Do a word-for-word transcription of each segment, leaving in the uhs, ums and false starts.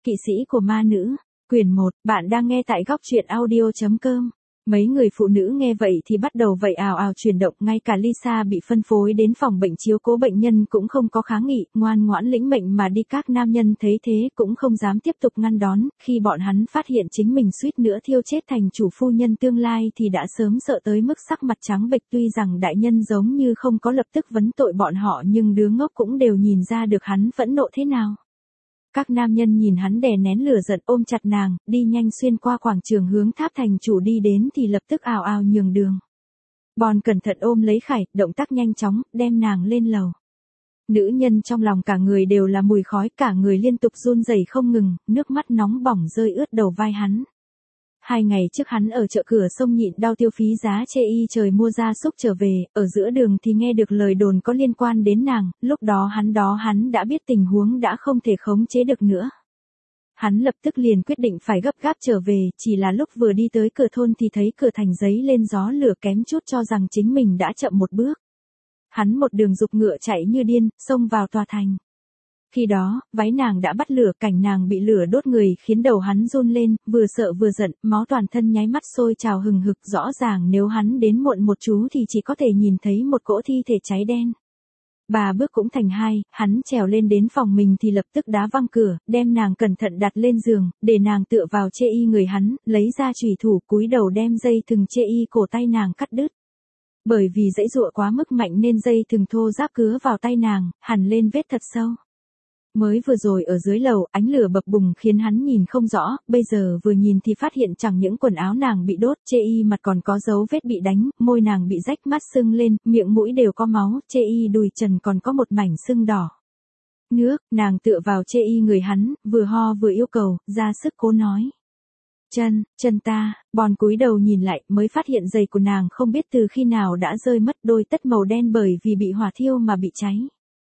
Kỵ sĩ của ma nữ, quyển một, bạn đang nghe tại góc truyện audio chấm com. Mấy người phụ nữ nghe vậy thì bắt đầu vẩy ào ào chuyển động, ngay cả Lisa bị phân phối đến phòng bệnh chiếu cố bệnh nhân cũng không có kháng nghị, ngoan ngoãn lĩnh mệnh mà đi. Các nam nhân thấy thế cũng không dám tiếp tục ngăn đón, khi bọn hắn phát hiện chính mình suýt nữa thiêu chết thành chủ phu nhân tương lai thì đã sớm sợ tới mức sắc mặt trắng bệch. Tuy rằng đại nhân giống như không có lập tức vấn tội bọn họ nhưng đứa ngốc cũng đều nhìn ra được hắn phẫn nộ thế nào. Các nam nhân nhìn hắn đè nén lửa giận ôm chặt nàng, đi nhanh xuyên qua quảng trường hướng tháp thành chủ đi đến thì lập tức ào ào nhường đường. Bon cẩn thận ôm lấy Khải, động tác nhanh chóng, đem nàng lên lầu. Nữ nhân trong lòng cả người đều là mùi khói, cả người liên tục run rẩy không ngừng, nước mắt nóng bỏng rơi ướt đầu vai hắn. Hai ngày trước hắn ở chợ cửa sông nhịn đau tiêu phí giá chê y trời mua gia súc trở về, ở giữa đường thì nghe được lời đồn có liên quan đến nàng, lúc đó hắn đó hắn đã biết tình huống đã không thể khống chế được nữa. Hắn lập tức liền quyết định phải gấp gáp trở về, chỉ là lúc vừa đi tới cửa thôn thì thấy cửa thành giấy lên gió lửa, kém chút cho rằng chính mình đã chậm một bước. Hắn một đường giục ngựa chạy như điên, xông vào tòa thành. Khi đó, váy nàng đã bắt lửa, cảnh nàng bị lửa đốt người khiến đầu hắn run lên, vừa sợ vừa giận, máu toàn thân nháy mắt sôi trào hừng hực, rõ ràng nếu hắn đến muộn một chú thì chỉ có thể nhìn thấy một cỗ thi thể cháy đen. Ba bước cũng thành hai, hắn trèo lên đến phòng mình thì lập tức đá văng cửa, đem nàng cẩn thận đặt lên giường, để nàng tựa vào chê y người hắn, lấy ra chùy thủ cúi đầu đem dây thừng chê y cổ tay nàng cắt đứt. Bởi vì dãy dụa quá mức mạnh nên dây thừng thô ráp cứa vào tay nàng, hằn lên vết thật sâu. Mới vừa rồi ở dưới lầu, ánh lửa bập bùng khiến hắn nhìn không rõ, bây giờ vừa nhìn thì phát hiện chẳng những quần áo nàng bị đốt, chê y mặt còn có dấu vết bị đánh, môi nàng bị rách, mắt sưng lên, miệng mũi đều có máu, chê y đùi trần còn có một mảnh sưng đỏ. Nước, nàng tựa vào chê y người hắn, vừa ho vừa yêu cầu, ra sức cố nói. Chân, chân ta, Bon cúi đầu nhìn lại mới phát hiện giày của nàng không biết từ khi nào đã rơi mất, đôi tất màu đen bởi vì bị hỏa thiêu mà bị cháy.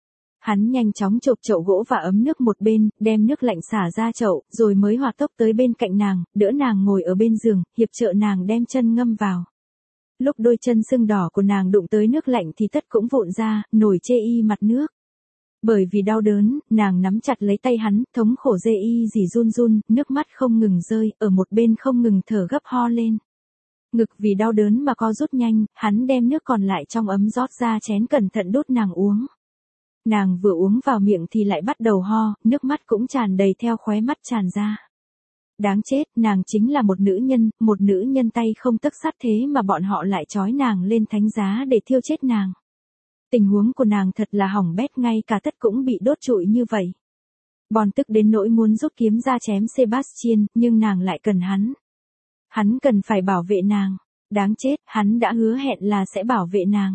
Hắn nhanh chóng chộp chậu gỗ và ấm nước một bên, đem nước lạnh xả ra chậu, rồi mới hòa tốc tới bên cạnh nàng, đỡ nàng ngồi ở bên giường, hiệp trợ nàng đem chân ngâm vào. Lúc đôi chân sưng đỏ của nàng đụng tới nước lạnh thì tất cũng vụn ra, nổi chê y mặt nước. Bởi vì đau đớn, nàng nắm chặt lấy tay hắn, thống khổ dê y dì run run, nước mắt không ngừng rơi, ở một bên không ngừng thở gấp ho lên. Ngực vì đau đớn mà co rút nhanh, hắn đem nước còn lại trong ấm rót ra chén cẩn thận đút nàng uống. Nàng vừa uống vào miệng thì lại bắt đầu ho, nước mắt cũng tràn đầy theo khóe mắt tràn ra. Đáng chết, nàng chính là một nữ nhân, một nữ nhân tay không tấc sắt, thế mà bọn họ lại trói nàng lên thánh giá để thiêu chết nàng. Tình huống của nàng thật là hỏng bét, ngay cả tất cũng bị đốt trụi như vậy. Bon tức đến nỗi muốn rút kiếm ra chém Sebastian, nhưng nàng lại cần hắn. Hắn cần phải bảo vệ nàng. Đáng chết, hắn đã hứa hẹn là sẽ bảo vệ nàng.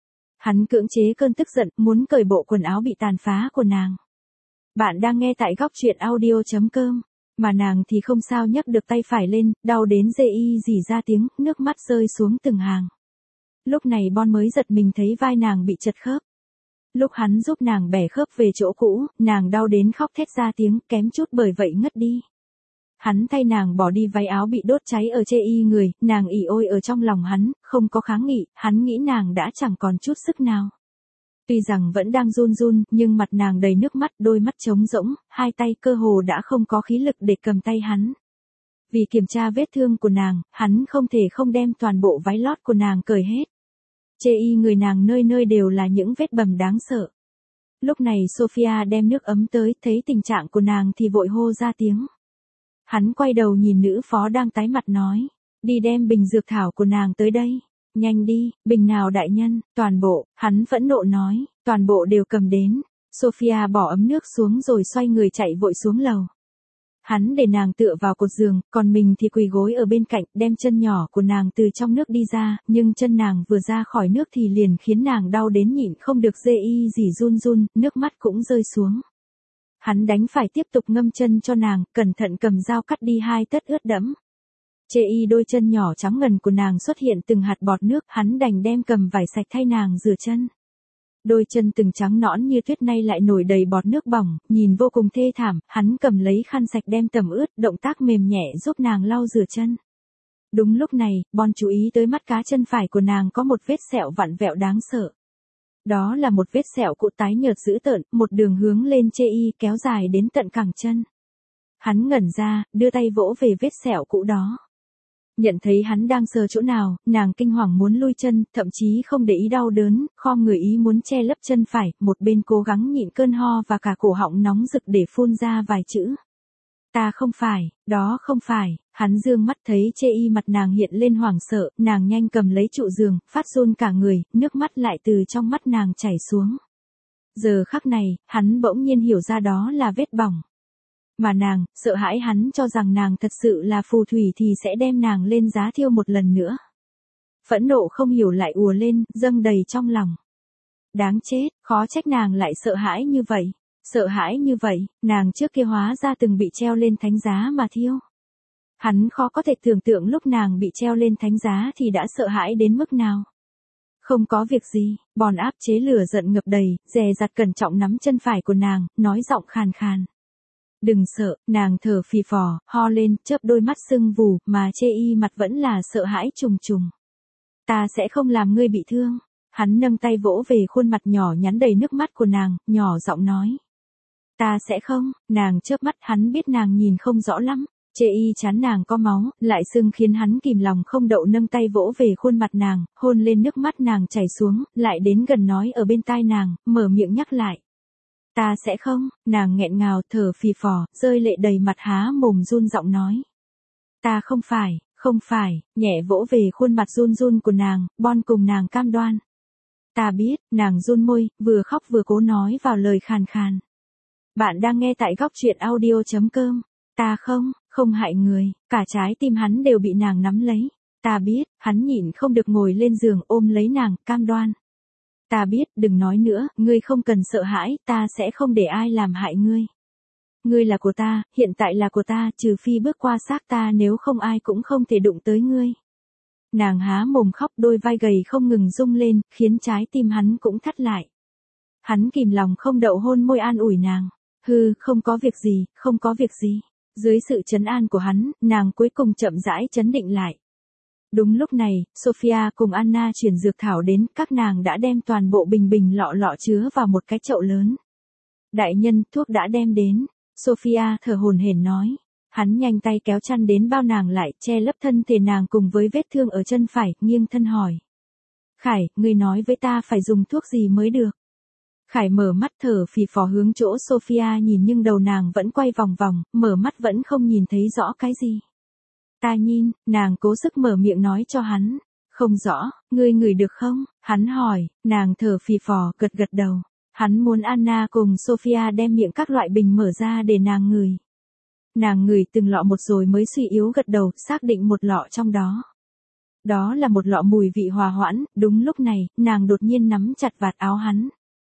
Hắn cưỡng chế cơn tức giận, muốn cởi bộ quần áo bị tàn phá của nàng. Bạn đang nghe tại góc truyện audio chấm com, mà nàng thì không sao nhấc được tay phải lên, đau đến dê y rỉ ra tiếng, nước mắt rơi xuống từng hàng. Lúc này Bon mới giật mình thấy vai nàng bị chật khớp. Lúc hắn giúp nàng bẻ khớp về chỗ cũ, nàng đau đến khóc thét ra tiếng, kém chút bởi vậy ngất đi. Hắn thay nàng bỏ đi váy áo bị đốt cháy ở chê y người, nàng ỉ ôi ở trong lòng hắn, không có kháng nghị, hắn nghĩ nàng đã chẳng còn chút sức nào. Tuy rằng vẫn đang run run, nhưng mặt nàng đầy nước mắt, đôi mắt trống rỗng, hai tay cơ hồ đã không có khí lực để cầm tay hắn. Vì kiểm tra vết thương của nàng, hắn không thể không đem toàn bộ váy lót của nàng cởi hết. Chê y người nàng nơi nơi đều là những vết bầm đáng sợ. Lúc này Sophia đem nước ấm tới, thấy tình trạng của nàng thì vội hô ra tiếng. Hắn quay đầu nhìn nữ phó đang tái mặt nói, đi đem bình dược thảo của nàng tới đây, nhanh đi, bình nào đại nhân, toàn bộ, hắn phẫn nộ nói, toàn bộ đều cầm đến. Sophia bỏ ấm nước xuống rồi xoay người chạy vội xuống lầu. Hắn để nàng tựa vào cột giường, còn mình thì quỳ gối ở bên cạnh, đem chân nhỏ của nàng từ trong nước đi ra, nhưng chân nàng vừa ra khỏi nước thì liền khiến nàng đau đến nhịn không được, dê y dì run run, nước mắt cũng rơi xuống. Hắn đánh phải tiếp tục ngâm chân cho nàng, cẩn thận cầm dao cắt đi hai tấc ướt đẫm. Chê y đôi chân nhỏ trắng ngần của nàng xuất hiện từng hạt bọt nước, hắn đành đem cầm vải sạch thay nàng rửa chân. Đôi chân từng trắng nõn như tuyết nay lại nổi đầy bọt nước bỏng, nhìn vô cùng thê thảm, hắn cầm lấy khăn sạch đem tẩm ướt, động tác mềm nhẹ giúp nàng lau rửa chân. Đúng lúc này, Bon chú ý tới mắt cá chân phải của nàng có một vết sẹo vặn vẹo đáng sợ. Đó là một vết sẹo cũ tái nhợt dữ tợn, một đường hướng lên chê y kéo dài đến tận cẳng chân. Hắn ngẩn ra, đưa tay vỗ về vết sẹo cũ đó. Nhận thấy hắn đang sờ chỗ nào, nàng kinh hoàng muốn lui chân, thậm chí không để ý đau đớn, khom người ý muốn che lấp chân phải, một bên cố gắng nhịn cơn ho và cả cổ họng nóng rực để phun ra vài chữ. Ta không phải, đó không phải, hắn dương mắt thấy chê y mặt nàng hiện lên hoảng sợ, nàng nhanh cầm lấy trụ giường, phát run cả người, nước mắt lại từ trong mắt nàng chảy xuống. Giờ khắc này, hắn bỗng nhiên hiểu ra đó là vết bỏng. Mà nàng, sợ hãi hắn cho rằng nàng thật sự là phù thủy thì sẽ đem nàng lên giá thiêu một lần nữa. Phẫn nộ không hiểu lại ùa lên, dâng đầy trong lòng. Đáng chết, khó trách nàng lại sợ hãi như vậy. Sợ hãi như vậy, nàng trước kia hóa ra từng bị treo lên thánh giá mà thiêu. Hắn khó có thể tưởng tượng lúc nàng bị treo lên thánh giá thì đã sợ hãi đến mức nào. Không có việc gì, Bòn áp chế lửa giận ngập đầy, dè dặt cẩn trọng nắm chân phải của nàng, nói giọng khàn khàn. Đừng sợ, nàng thở phì phò, ho lên, chớp đôi mắt sưng vù, mà chê y mặt vẫn là sợ hãi trùng trùng. Ta sẽ không làm ngươi bị thương. Hắn nâng tay vỗ về khuôn mặt nhỏ nhắn đầy nước mắt của nàng, nhỏ giọng nói. Ta sẽ không, nàng chớp mắt, hắn biết nàng nhìn không rõ lắm. Chê y chán nàng có máu, lại sưng khiến hắn kìm lòng không đậu nâng tay vỗ về khuôn mặt nàng, hôn lên nước mắt nàng chảy xuống, lại đến gần nói ở bên tai nàng, mở miệng nhắc lại. Ta sẽ không, nàng nghẹn ngào thở phì phò, rơi lệ đầy mặt há mồm run giọng nói. Ta không phải, không phải, nhẹ vỗ về khuôn mặt run run của nàng, Bon cùng nàng cam đoan. Ta biết, nàng run môi, vừa khóc vừa cố nói vào lời khàn khàn. Bạn đang nghe tại góc truyện audio chấm com. Ta không, không hại người, cả trái tim hắn đều bị nàng nắm lấy. Ta biết, hắn nhịn không được ngồi lên giường ôm lấy nàng, cam đoan. Ta biết, đừng nói nữa, ngươi không cần sợ hãi, ta sẽ không để ai làm hại ngươi. Ngươi là của ta, hiện tại là của ta, trừ phi bước qua xác ta, nếu không ai cũng không thể đụng tới ngươi. Nàng há mồm khóc, đôi vai gầy không ngừng rung lên, khiến trái tim hắn cũng thắt lại. Hắn kìm lòng không đậu hôn môi an ủi nàng. Hừ, không có việc gì, không có việc gì. Dưới sự trấn an của hắn, nàng cuối cùng chậm rãi trấn định lại. Đúng lúc này, Sophia cùng Anna chuyển dược thảo đến, các nàng đã đem toàn bộ bình bình lọ lọ chứa vào một cái chậu lớn. Đại nhân, thuốc đã đem đến. Sophia thở hổn hển nói. Hắn nhanh tay kéo chăn đến bao nàng lại, che lấp thân thể nàng cùng với vết thương ở chân phải, nghiêng thân hỏi. Khải, ngươi nói với ta phải dùng thuốc gì mới được. Khải mở mắt thở phì phò hướng chỗ Sophia nhìn nhưng đầu nàng vẫn quay vòng vòng, mở mắt vẫn không nhìn thấy rõ cái gì. Ta nhìn, nàng cố sức mở miệng nói cho hắn. Không rõ, ngươi ngửi được không? Hắn hỏi, nàng thở phì phò, gật gật đầu. Hắn muốn Anna cùng Sophia đem miệng các loại bình mở ra để nàng ngửi. Nàng ngửi từng lọ một rồi mới suy yếu gật đầu, xác định một lọ trong đó. Đó là một lọ mùi vị hòa hoãn, đúng lúc này, nàng đột nhiên nắm chặt vạt áo hắn.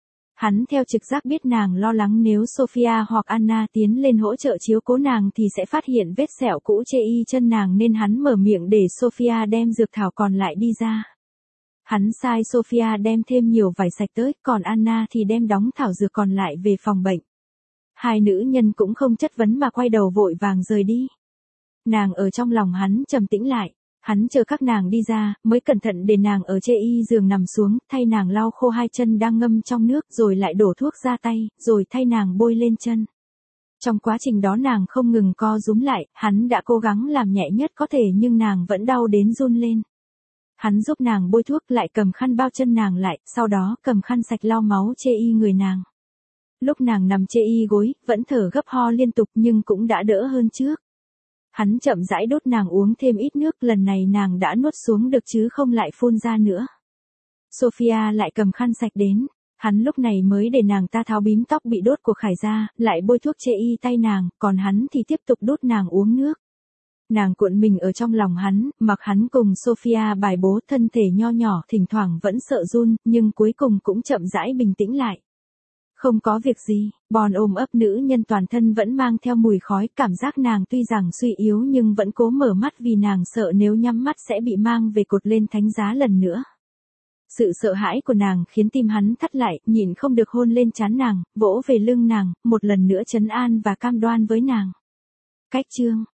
Hắn theo trực giác biết nàng lo lắng nếu Sophia hoặc Anna tiến lên hỗ trợ chiếu cố nàng thì sẽ phát hiện vết sẹo cũ chê y chân nàng nên hắn mở miệng để Sophia đem dược thảo còn lại đi ra. Hắn sai Sophia đem thêm nhiều vải sạch tới, còn Anna thì đem đóng thảo dược còn lại về phòng bệnh. Hai nữ nhân cũng không chất vấn mà quay đầu vội vàng rời đi. Nàng ở trong lòng hắn trầm tĩnh lại. Hắn chờ các nàng đi ra, mới cẩn thận để nàng ở chê y giường nằm xuống, thay nàng lau khô hai chân đang ngâm trong nước, rồi lại đổ thuốc ra tay, rồi thay nàng bôi lên chân. Trong quá trình đó nàng không ngừng co rúm lại, hắn đã cố gắng làm nhẹ nhất có thể nhưng nàng vẫn đau đến run lên. Hắn giúp nàng bôi thuốc lại cầm khăn bao chân nàng lại, sau đó cầm khăn sạch lau máu chê y người nàng. Lúc nàng nằm chê y gối, vẫn thở gấp ho liên tục nhưng cũng đã đỡ hơn trước. Hắn chậm rãi đốt nàng uống thêm ít nước, lần này nàng đã nuốt xuống được chứ không lại phun ra nữa. Sophia lại cầm khăn sạch đến, hắn lúc này mới để nàng ta tháo bím tóc bị đốt của Khải ra, lại bôi thuốc chê y tay nàng, còn hắn thì tiếp tục đốt nàng uống nước. Nàng cuộn mình ở trong lòng hắn, mặc hắn cùng Sophia bài bố, thân thể nho nhỏ thỉnh thoảng vẫn sợ run, nhưng cuối cùng cũng chậm rãi bình tĩnh lại. Không có việc gì, Bon ôm ấp nữ nhân toàn thân vẫn mang theo mùi khói, cảm giác nàng tuy rằng suy yếu nhưng vẫn cố mở mắt vì nàng sợ nếu nhắm mắt sẽ bị mang về cột lên thánh giá lần nữa. Sự sợ hãi của nàng khiến tim hắn thắt lại, nhịn không được hôn lên trán nàng, vỗ về lưng nàng, một lần nữa trấn an và cam đoan với nàng. Cách chương